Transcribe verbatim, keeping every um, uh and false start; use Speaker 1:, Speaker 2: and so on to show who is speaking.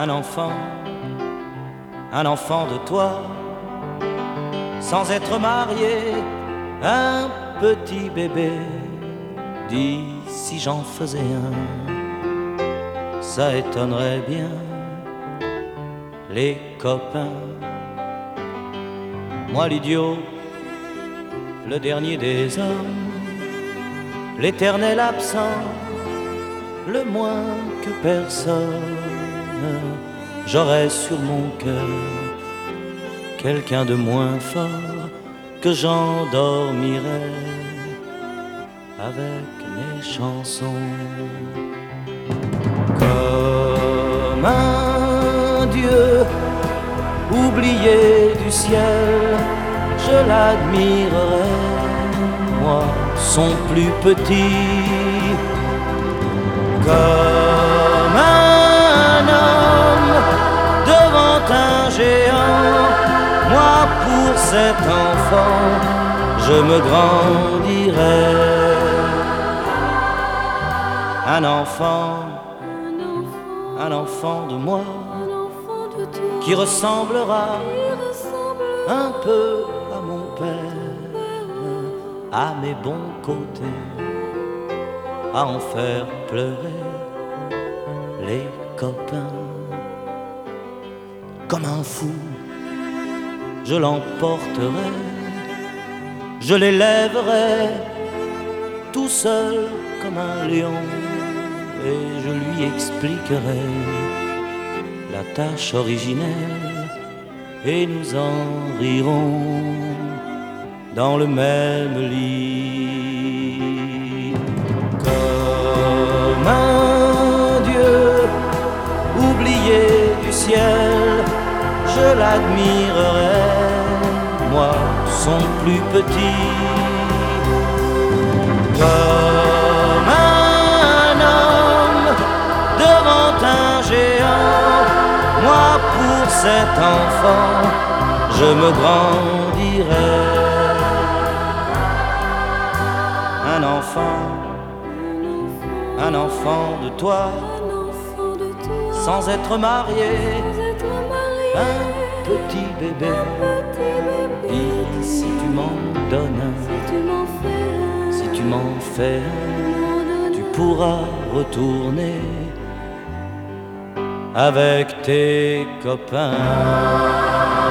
Speaker 1: un enfant, un enfant de toi, sans être marié, un petit bébé. Dis si j'en faisais un, ça étonnerait bien les copains. Moi l'idiot, le dernier des hommes, l'éternel absent, le moins que personne. J'aurais sur mon cœur quelqu'un de moins fort que j'endormirais avec mes chansons. Comme un dieu oublié du ciel, je l'admirerais, moi, son plus petit. Comme un homme devant un géant, moi pour cet enfant, je me grandirais. Un enfant, un enfant de moi, qui ressemblera un peu à mon père, à mes bons côtés, à en faire pleurer les copains. Comme un fou, je l'emporterai, je l'élèverai tout seul comme un lion, et je lui expliquerai la tâche originelle, et nous en rirons dans le même lit. Comme un dieu oublié du ciel, je l'admirerai, moi, son plus petit. Comme un homme devant un géant, moi pour cet enfant, je me grandirai. Un enfant, un enfant de toi, sans être marié, un petit bébé. Dis si tu m'en donnes un, si tu m'en fais un, tu pourras retourner avec tes copains.